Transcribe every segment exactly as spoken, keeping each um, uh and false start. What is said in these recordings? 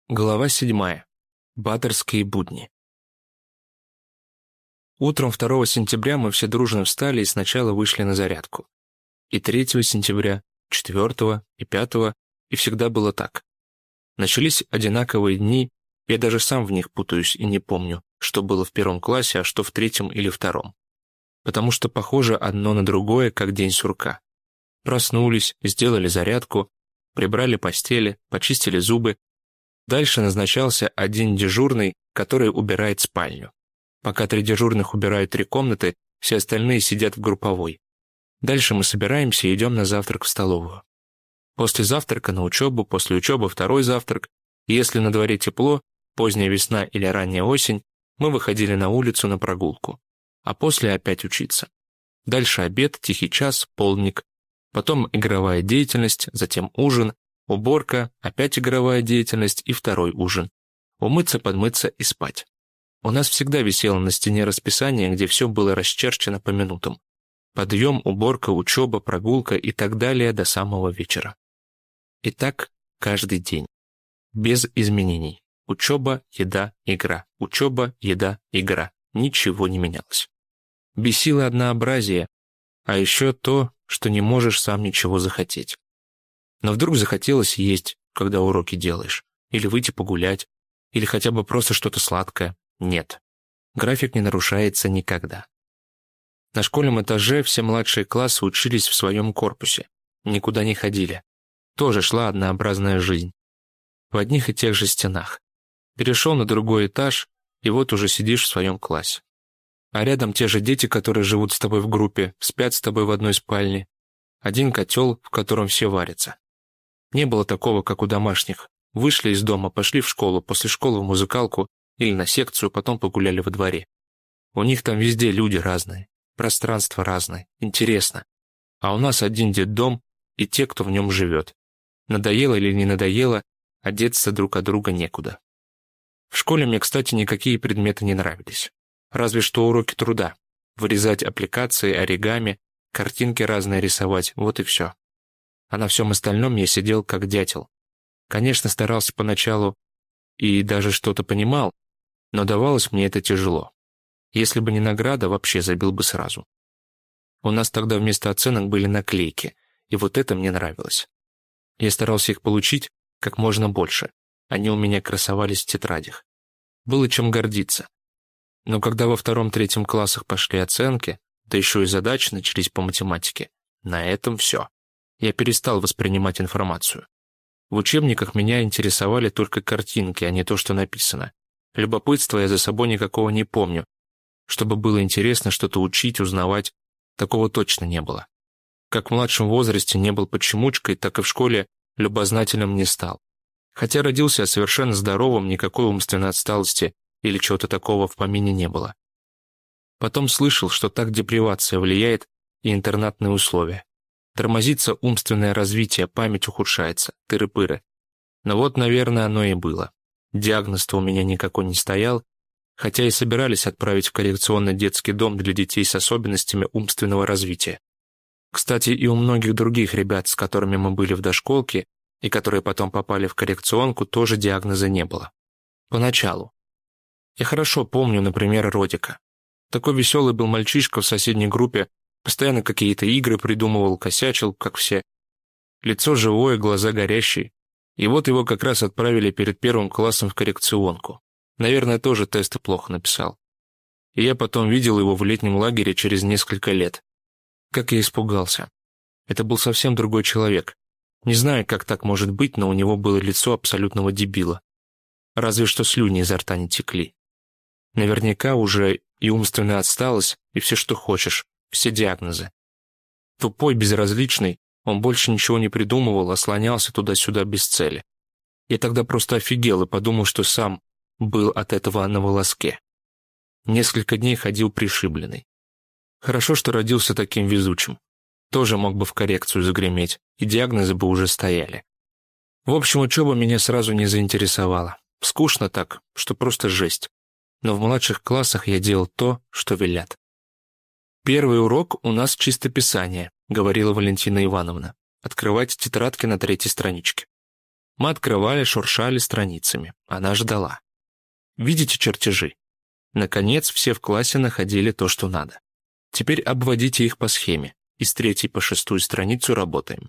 Глава седьмая. Баттерские будни. Утром второго сентября мы все дружно встали и сначала вышли на зарядку. И третьего сентября, четвертого и пятого, и всегда было так. Начались одинаковые дни, я даже сам в них путаюсь и не помню, что было в первом классе, а что в третьем или втором. Потому что похоже одно на другое, как день сурка. Проснулись, сделали зарядку, прибрали постели, почистили зубы. Дальше назначался один дежурный, который убирает спальню. Пока три дежурных убирают три комнаты, все остальные сидят в групповой. Дальше мы собираемся и идем на завтрак в столовую. После завтрака на учебу, после учебы второй завтрак. И если на дворе тепло, поздняя весна или ранняя осень, мы выходили на улицу на прогулку. А после опять учиться. Дальше обед, тихий час, полдник. Потом игровая деятельность, затем ужин, уборка, опять игровая деятельность и второй ужин. Умыться, подмыться и спать. У нас всегда висело на стене расписание, где все было расчерчено по минутам. Подъем, уборка, учеба, прогулка и так далее до самого вечера. И так каждый день. Без изменений. Учеба, еда, игра. Учеба, еда, игра. Ничего не менялось. Бесило однообразие, а еще то, что не можешь сам ничего захотеть. Но вдруг захотелось есть, когда уроки делаешь, или выйти погулять, или хотя бы просто что-то сладкое. Нет. График не нарушается никогда. На школьном этаже все младшие классы учились в своем корпусе, никуда не ходили. Тоже шла однообразная жизнь. В одних и тех же стенах. Перешел на другой этаж, и вот уже сидишь в своем классе. А рядом те же дети, которые живут с тобой в группе, спят с тобой в одной спальне. Один котел, в котором все варятся. Не было такого, как у домашних. Вышли из дома, пошли в школу, после школы в музыкалку или на секцию, потом погуляли во дворе. У них там везде люди разные, пространство разное, интересно. А у нас один детдом и те, кто в нем живет. Надоело или не надоело, а деться друг от друга некуда. В школе мне, кстати, никакие предметы не нравились. Разве что уроки труда. Вырезать аппликации, оригами, картинки разные рисовать, вот и все. А на всем остальном я сидел как дятел. Конечно, старался поначалу и даже что-то понимал, но давалось мне это тяжело. Если бы не награда, вообще забил бы сразу. У нас тогда вместо оценок были наклейки, и вот это мне нравилось. Я старался их получить как можно больше. Они у меня красовались в тетрадях. Было чем гордиться. Но когда во втором-третьем классах пошли оценки, да еще и задачи начались по математике, на этом все. Я перестал воспринимать информацию. В учебниках меня интересовали только картинки, а не то, что написано. Любопытства я за собой никакого не помню. Чтобы было интересно что-то учить, узнавать, такого точно не было. Как в младшем возрасте не был почемучкой, так и в школе любознательным не стал. Хотя родился я совершенно здоровым, никакой умственной отсталости или чего-то такого в помине не было. Потом слышал, что так депривация влияет и интернатные условия. Тормозится умственное развитие, память ухудшается, тыры-пыры. Но вот, наверное, оно и было. Диагноз-то у меня никакой не стоял, хотя и собирались отправить в коррекционный детский дом для детей с особенностями умственного развития. Кстати, и у многих других ребят, с которыми мы были в дошколке, и которые потом попали в коррекционку, тоже диагноза не было. Поначалу. Я хорошо помню, например, Родика. Такой веселый был мальчишка в соседней группе, постоянно какие-то игры придумывал, косячил, как все. Лицо живое, глаза горящие. И вот его как раз отправили перед первым классом в коррекционку. Наверное, тоже тесты плохо написал. И я потом видел его в летнем лагере через несколько лет. Как я испугался. Это был совсем другой человек. Не знаю, как так может быть, но у него было лицо абсолютного дебила. Разве что слюни изо рта не текли. Наверняка уже и умственная отсталость, и все, что хочешь. Все диагнозы. Тупой, безразличный, он больше ничего не придумывал, а слонялся туда-сюда без цели. Я тогда просто офигел и подумал, что сам был от этого на волоске. Несколько дней ходил пришибленный. Хорошо, что родился таким везучим. Тоже мог бы в коррекцию загреметь, и диагнозы бы уже стояли. В общем, учеба меня сразу не заинтересовала. Скучно так, что просто жесть. Но в младших классах я делал то, что велят. «Первый урок у нас чистописание», — говорила Валентина Ивановна. «Открывайте тетрадки на третьей страничке». Мы открывали, шуршали страницами. Она ждала. Видите чертежи? Наконец, все в классе находили то, что надо. Теперь обводите их по схеме. И с третьей по шестую страницу работаем.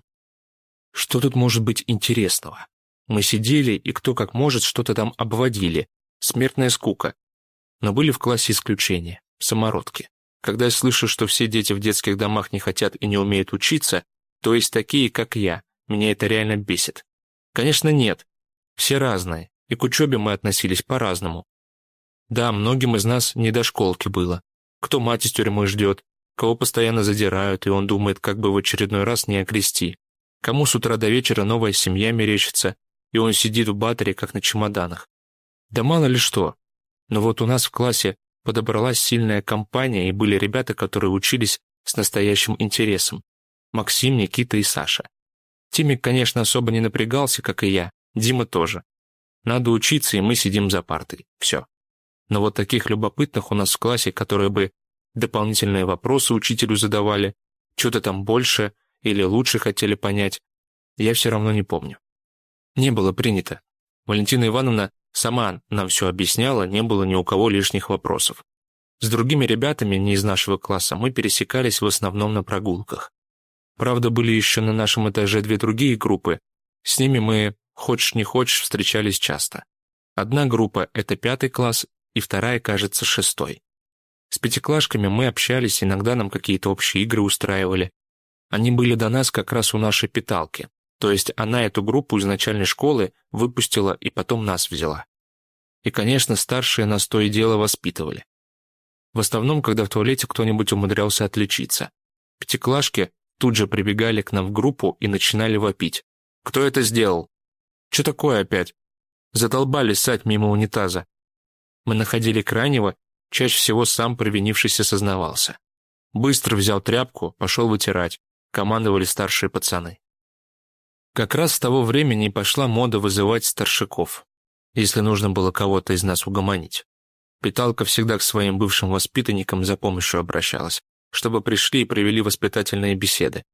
Что тут может быть интересного? Мы сидели, и кто как может что-то там обводили. Смертная скука. Но были в классе исключения. Самородки. Когда я слышу, что все дети в детских домах не хотят и не умеют учиться, то есть такие, как я, меня это реально бесит. Конечно, нет. Все разные, и к учебе мы относились по-разному. Да, многим из нас не до школки было. Кто мать из тюрьмы ждет, кого постоянно задирают, и он думает, как бы в очередной раз не окрести. Кому с утра до вечера новая семья мерещится, и он сидит в батаре, как на чемоданах. Да мало ли что. Но вот у нас в классе подобралась сильная компания, и были ребята, которые учились с настоящим интересом. Максим, Никита и Саша. Тимик, конечно, особо не напрягался, как и я. Дима тоже. Надо учиться, и мы сидим за партой. Все. Но вот таких любопытных у нас в классе, которые бы дополнительные вопросы учителю задавали, что-то там больше или лучше хотели понять, я все равно не помню. Не было принято. Валентина Ивановна сама нам все объясняла, не было ни у кого лишних вопросов. С другими ребятами, не из нашего класса, мы пересекались в основном на прогулках. Правда, были еще на нашем этаже две другие группы. С ними мы, хочешь не хочешь, встречались часто. Одна группа — это пятый класс, и вторая, кажется, шестой. С пятиклашками мы общались, иногда нам какие-то общие игры устраивали. Они были до нас как раз у нашей питалки. То есть она эту группу из начальной школы выпустила и потом нас взяла. И, конечно, старшие нас то и дело воспитывали. В основном, когда в туалете кто-нибудь умудрялся отличиться. Пятиклашки тут же прибегали к нам в группу и начинали вопить. «Кто это сделал? Что такое опять?» Задолбали ссать мимо унитаза. Мы находили крайнего, чаще всего сам провинившийся сознавался. Быстро взял тряпку, пошел вытирать. Командовали старшие пацаны. Как раз с того времени пошла мода вызывать старшаков, если нужно было кого-то из нас угомонить. Питалка всегда к своим бывшим воспитанникам за помощью обращалась, чтобы пришли и провели воспитательные беседы.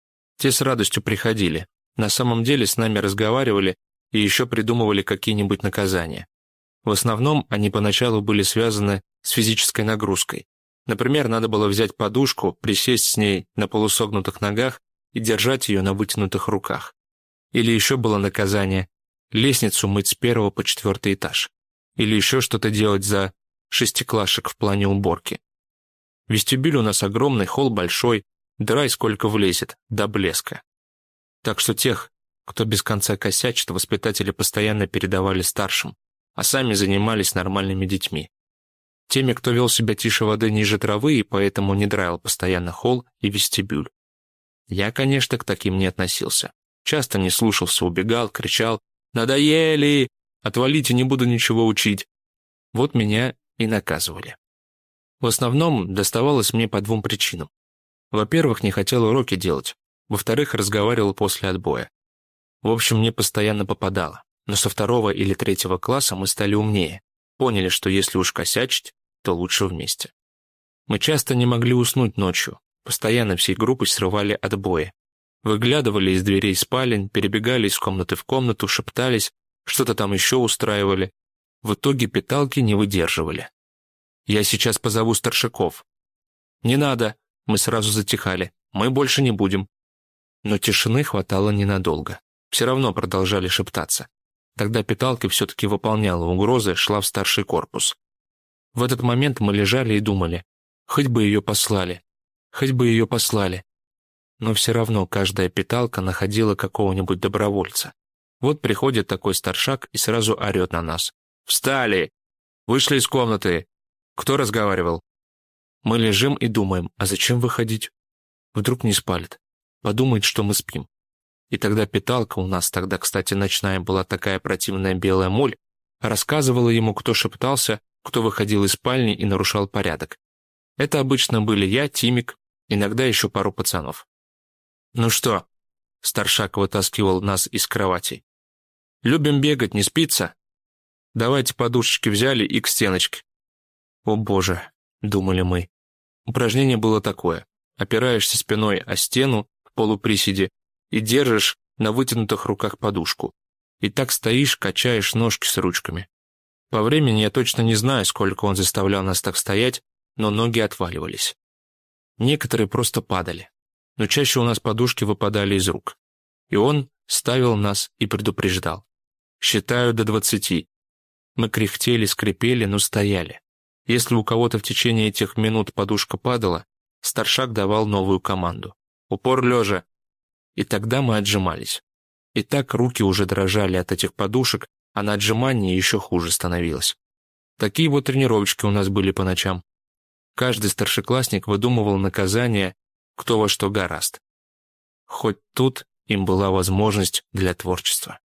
Те с радостью приходили. На самом деле с нами разговаривали и еще придумывали какие-нибудь наказания. В основном они поначалу были связаны с физической нагрузкой. Например, надо было взять подушку, присесть с ней на полусогнутых ногах и держать ее на вытянутых руках. Или еще было наказание – лестницу мыть с первого по четвертый этаж. Или еще что-то делать за шестиклашек в плане уборки. Вестибюль у нас огромный, холл большой, драй сколько влезет, до блеска. Так что тех, кто без конца косячит, воспитатели постоянно передавали старшим, а сами занимались нормальными детьми. Теми, кто вел себя тише воды ниже травы и поэтому не драил постоянно холл и вестибюль. Я, конечно, к таким не относился. Часто не слушался, убегал, кричал: «Надоели! Отвалите, не буду ничего учить!» Вот меня и наказывали. В основном доставалось мне по двум причинам. Во-первых, не хотел уроки делать. Во-вторых, разговаривал после отбоя. В общем, мне постоянно попадало. Но со второго или третьего класса мы стали умнее. Поняли, что если уж косячить, то лучше вместе. Мы часто не могли уснуть ночью. Постоянно всей группой срывали отбои. Выглядывали из дверей спален, перебегали из комнаты в комнату, шептались, что-то там еще устраивали. В итоге питалки не выдерживали. «Я сейчас позову старшаков». «Не надо», мы сразу затихали. «Мы больше не будем». Но тишины хватало ненадолго. Все равно продолжали шептаться. Тогда питалка все-таки выполняла угрозы, шла в старший корпус. В этот момент мы лежали и думали: хоть бы ее послали, хоть бы ее послали. Но все равно каждая питалка находила какого-нибудь добровольца. Вот приходит такой старшак и сразу орет на нас: «Встали! Вышли из комнаты! Кто разговаривал?» Мы лежим и думаем: а зачем выходить? Вдруг не спалит, подумает, что мы спим. И тогда питалка, у нас тогда, кстати, ночная была такая противная белая моль, рассказывала ему, кто шептался, кто выходил из спальни и нарушал порядок. Это обычно были я, Тимик, иногда еще пару пацанов. «Ну что?» — старшак вытаскивал нас из кроватей. «Любим бегать, не спится? Давайте подушечки взяли и к стеночке». «О боже!» — думали мы. Упражнение было такое. Опираешься спиной о стену в полуприседе и держишь на вытянутых руках подушку. И так стоишь, качаешь ножки с ручками. По времени я точно не знаю, сколько он заставлял нас так стоять, но ноги отваливались. Некоторые просто падали, но чаще у нас подушки выпадали из рук. И он ставил нас и предупреждал. «Считаю до двадцати». Мы кряхтели, скрипели, но стояли. Если у кого-то в течение этих минут подушка падала, старшак давал новую команду. «Упор лежа». И тогда мы отжимались. И так руки уже дрожали от этих подушек, а на отжимании еще хуже становилось. Такие вот тренировочки у нас были по ночам. Каждый старшеклассник выдумывал наказание, кто во что горазд. Хоть тут им была возможность для творчества.